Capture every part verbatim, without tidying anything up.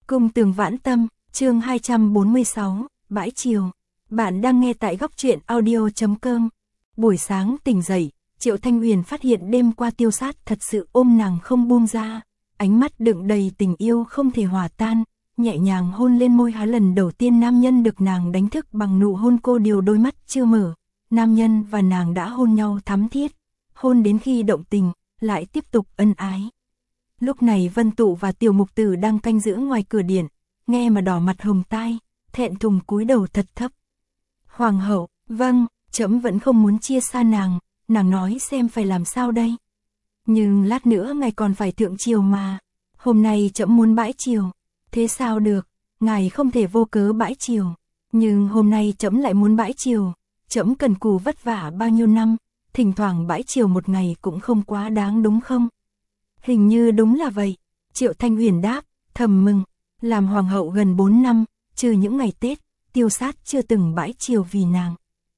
Cung Tường Vãn Tâm, chương hai trăm bốn mươi sáu, Bãi Chiều. Bạn đang nghe tại góc truyện audio chấm com. Buổi sáng tỉnh dậy, Triệu Thanh Huyền phát hiện đêm qua Tiêu Sát thật sự ôm nàng không buông ra, ánh mắt đựng đầy tình yêu không thể hòa tan, nhẹ nhàng hôn lên môi há. Lần đầu tiên nam nhân được nàng đánh thức bằng nụ hôn, cô điều đôi mắt chưa mở, nam nhân và nàng đã hôn nhau thắm thiết, hôn đến khi động tình, lại tiếp tục ân ái. Lúc này Vân Tụ và Tiểu Mục Tử đang canh giữ ngoài cửa điện, nghe mà đỏ mặt hồng tai, thẹn thùng cúi đầu thật thấp. Hoàng hậu, vâng, trẫm vẫn không muốn chia xa nàng, nàng nói xem phải làm sao đây. Nhưng lát nữa ngài còn phải thượng triều mà, hôm nay trẫm muốn bãi triều. Thế sao được, ngài không thể vô cớ bãi triều. Nhưng hôm nay trẫm lại muốn bãi triều, trẫm cần cù vất vả bao nhiêu năm, thỉnh thoảng bãi triều một ngày cũng không quá đáng đúng không? Hình như đúng là vậy, Triệu Thanh Huyền đáp, thầm mừng, làm hoàng hậu gần bốn năm, trừ những ngày Tết, Tiêu Sát chưa từng bãi triều vì nàng.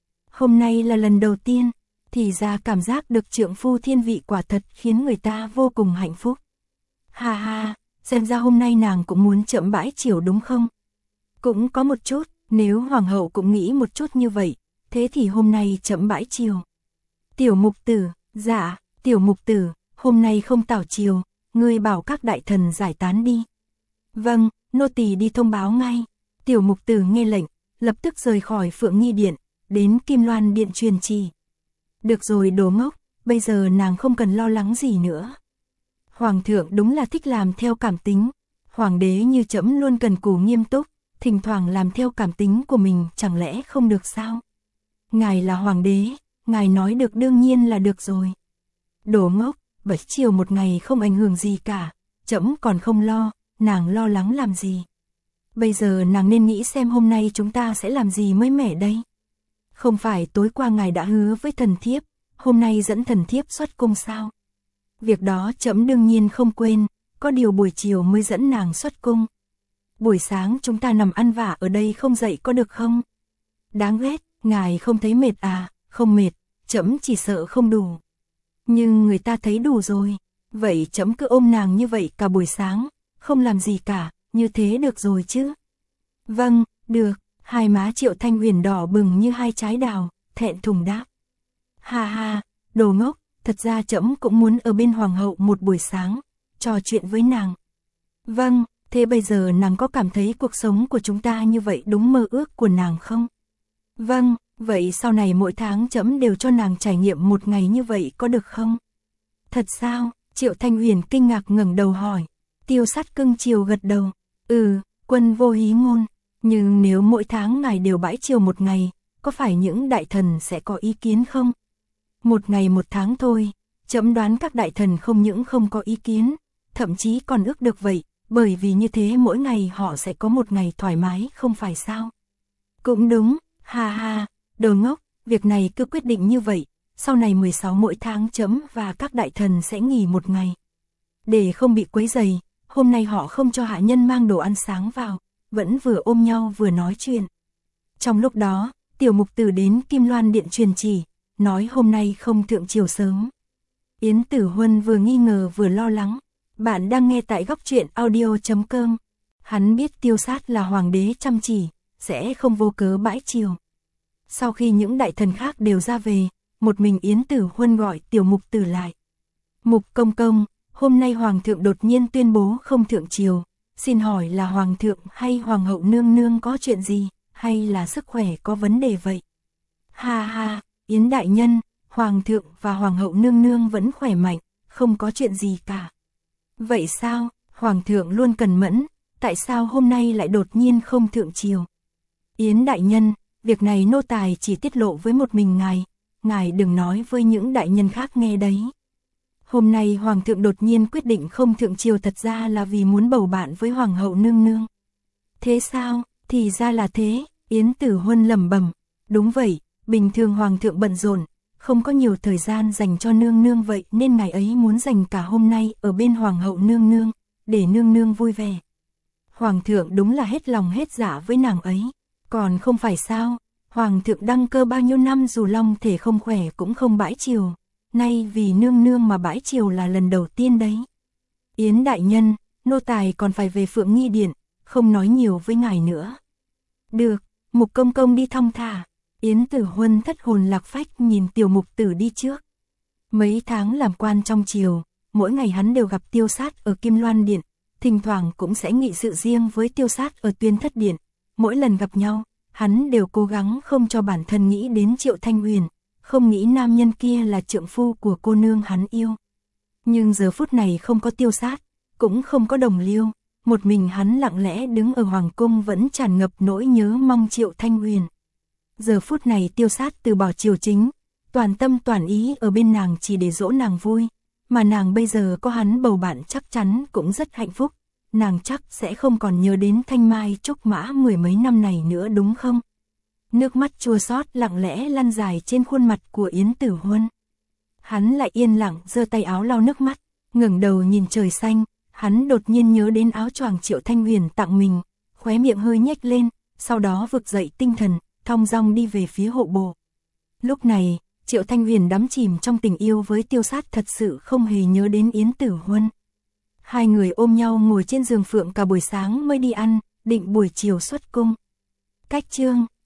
Hôm nay là lần đầu tiên, thì ra cảm giác được trượng phu thiên vị quả thật khiến người ta vô cùng hạnh phúc. Ha ha, xem ra hôm nay nàng cũng muốn trẫm bãi triều đúng không? Cũng có một chút, nếu hoàng hậu cũng nghĩ một chút như vậy, thế thì hôm nay trẫm bãi triều. Tiểu Mục Tử, dạ, Tiểu Mục Tử, hôm nay không tảo triều, ngươi bảo các đại thần giải tán đi. Vâng, nô tỳ đi thông báo ngay. Tiểu Mục Tử nghe lệnh, lập tức rời khỏi Phượng Nghi Điện, đến Kim Loan Điện truyền chỉ. Được rồi đồ ngốc, bây giờ nàng không cần lo lắng gì nữa. Hoàng thượng đúng là thích làm theo cảm tính, hoàng đế như trẫm luôn cần cù nghiêm túc, thỉnh thoảng làm theo cảm tính của mình chẳng lẽ không được sao? Ngài là hoàng đế, ngài nói được đương nhiên là được rồi. Đồ ngốc, bãi triều một ngày không ảnh hưởng gì cả, trẫm còn không lo, nàng lo lắng làm gì? Bây giờ nàng nên nghĩ xem hôm nay chúng ta sẽ làm gì mới mẻ đây. Không phải tối qua ngài đã hứa với thần thiếp, hôm nay dẫn thần thiếp xuất cung sao? Việc đó trẫm đương nhiên không quên, có điều buổi chiều mới dẫn nàng xuất cung. Buổi sáng chúng ta nằm ăn vạ ở đây không dậy có được không? Đáng ghét, ngài không thấy mệt à? Không mệt, trẫm chỉ sợ không đủ. Nhưng người ta thấy đủ rồi, vậy trẫm cứ ôm nàng như vậy cả buổi sáng, không làm gì cả, như thế được rồi chứ? Vâng, được. Hai má Triệu Thanh Huyền đỏ bừng như hai trái đào, thẹn thùng đáp. Ha ha, đồ ngốc, thật ra trẫm cũng muốn ở bên hoàng hậu một buổi sáng, trò chuyện với nàng. Vâng, thế bây giờ nàng có cảm thấy cuộc sống của chúng ta như vậy đúng mơ ước của nàng không? Vâng, vậy sau này mỗi tháng trẫm đều cho nàng trải nghiệm một ngày như vậy có được không? Thật sao? Triệu Thanh Huyền kinh ngạc ngẩng đầu hỏi. Tiêu Sát cưng chiều gật đầu. Ừ, quân vô hí ngôn. Nhưng nếu mỗi tháng ngài đều bãi triều một ngày, có phải những đại thần sẽ có ý kiến không? Một ngày một tháng thôi, trẫm đoán các đại thần không những không có ý kiến, thậm chí còn ước được vậy, bởi vì như thế mỗi ngày họ sẽ có một ngày thoải mái không phải sao? Cũng đúng, ha ha, đồ ngốc, việc này cứ quyết định như vậy, sau này mười sáu mỗi tháng trẫm và các đại thần sẽ nghỉ một ngày. Để không bị quấy rầy, hôm nay họ không cho hạ nhân mang đồ ăn sáng vào, vẫn vừa ôm nhau vừa nói chuyện. Trong lúc đó, Tiểu Mục Tử đến Kim Loan Điện truyền chỉ, nói hôm nay không thượng triều sớm. Yến Tử Huân vừa nghi ngờ vừa lo lắng. Bạn đang nghe tại góc truyện audio chấm com. Hắn biết Tiêu Sát là hoàng đế chăm chỉ, sẽ không vô cớ bãi triều. Sau khi những đại thần khác đều ra về, một mình Yến Tử Huân gọi Tiểu Mục Tử lại. Mục công công, hôm nay hoàng thượng đột nhiên tuyên bố không thượng triều. Xin hỏi là hoàng thượng hay hoàng hậu nương nương có chuyện gì, hay là sức khỏe có vấn đề vậy? Ha ha, Yến đại nhân, hoàng thượng và hoàng hậu nương nương vẫn khỏe mạnh, không có chuyện gì cả. Vậy sao, hoàng thượng luôn cần mẫn, tại sao hôm nay lại đột nhiên không thượng triều? Yến đại nhân, việc này nô tài chỉ tiết lộ với một mình ngài, ngài đừng nói với những đại nhân khác nghe đấy. Hôm nay hoàng thượng đột nhiên quyết định không thượng triều thật ra là vì muốn bầu bạn với hoàng hậu nương nương. Thế sao? Thì ra là thế, Yến Tử Huân lẩm bẩm. Đúng vậy, bình thường hoàng thượng bận rộn, không có nhiều thời gian dành cho nương nương vậy nên ngài ấy muốn dành cả hôm nay ở bên hoàng hậu nương nương, để nương nương vui vẻ. Hoàng thượng đúng là hết lòng hết dạ với nàng ấy, còn không phải sao? Hoàng thượng đăng cơ bao nhiêu năm dù long thể không khỏe cũng không bãi triều. Nay vì nương nương mà bãi triều là lần đầu tiên đấy. Yến đại nhân, nô tài còn phải về Phượng Nghi Điện, không nói nhiều với ngài nữa. Được, Mục công công đi thong thả. Yến Tử Huân thất hồn lạc phách nhìn tiểu mục tử đi trước. Mấy tháng làm quan trong triều, mỗi ngày hắn đều gặp Tiêu Sát ở Kim Loan Điện, thỉnh thoảng cũng sẽ nghị sự riêng với Tiêu Sát ở Tuyên Thất Điện. Mỗi lần gặp nhau, hắn đều cố gắng không cho bản thân nghĩ đến Triệu Thanh Huyền, không nghĩ nam nhân kia là trượng phu của cô nương hắn yêu. Nhưng giờ phút này không có Tiêu Sát, cũng không có Đồng Liêu, một mình hắn lặng lẽ đứng ở hoàng cung vẫn tràn ngập nỗi nhớ mong Triệu Thanh Huyền. Giờ phút này Tiêu Sát từ bỏ triều chính, toàn tâm toàn ý ở bên nàng chỉ để dỗ nàng vui, mà nàng bây giờ có hắn bầu bạn chắc chắn cũng rất hạnh phúc, nàng chắc sẽ không còn nhớ đến Thanh Mai Trúc Mã mười mấy năm này nữa đúng không? Nước mắt chua xót lặng lẽ lăn dài trên khuôn mặt của Yến Tử Huân. Hắn lại yên lặng giơ tay áo lau nước mắt, ngẩng đầu nhìn trời xanh, hắn đột nhiên nhớ đến áo choàng Triệu Thanh Huyền tặng mình, khóe miệng hơi nhếch lên, sau đó vực dậy tinh thần, thong dong đi về phía hộ bộ. Lúc này, Triệu Thanh Huyền đắm chìm trong tình yêu với Tiêu Sát thật sự không hề nhớ đến Yến Tử Huân. Hai người ôm nhau ngồi trên giường phượng cả buổi sáng mới đi ăn, định buổi chiều xuất cung. Cách chương